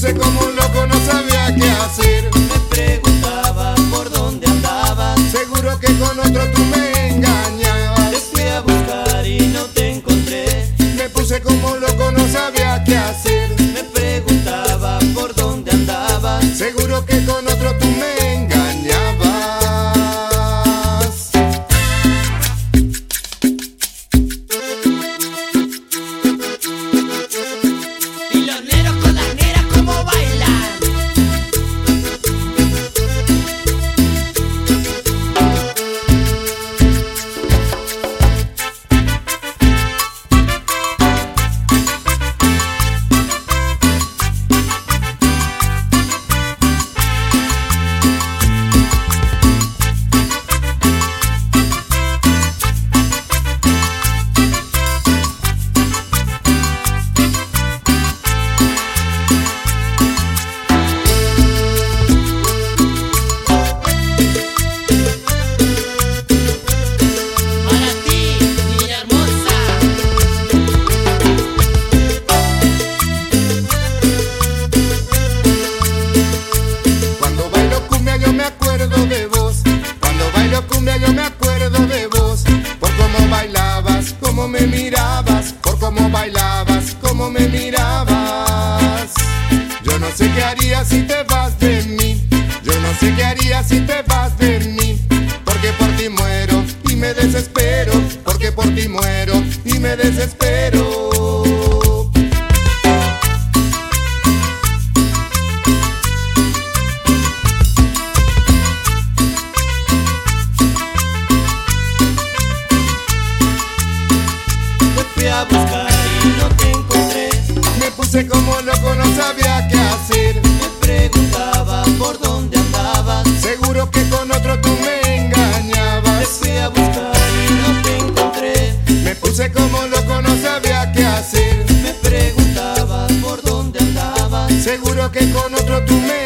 puse como un loco, no sabía qué hacer. Me preguntaba por dónde andabas. Seguro que con otro tú me engañabas. Te fui a buscar y no te encontré. Me puse como un loco, no sabía qué hacer. Me preguntaba por dónde andabas. Seguro que con otro tú me engañabas. Y los neros con las neras como bailan. Yo me acuerdo de vos, por cómo bailabas, cómo me mirabas, por cómo bailabas, cómo me mirabas. Yo no sé qué haría si te vas de mí, yo no sé qué haría si te vas de mí, porque por ti muero y me desespero, porque por ti muero y me desespero. A buscar y no te encontré. Me puse como loco, no sabía qué hacer. Me preguntaba por dónde andabas. Seguro que con otro tú me engañabas. Te fui a buscar y no te encontré. Me puse como loco, no sabía qué hacer. Me preguntaba por dónde andabas. Seguro que con otro tú me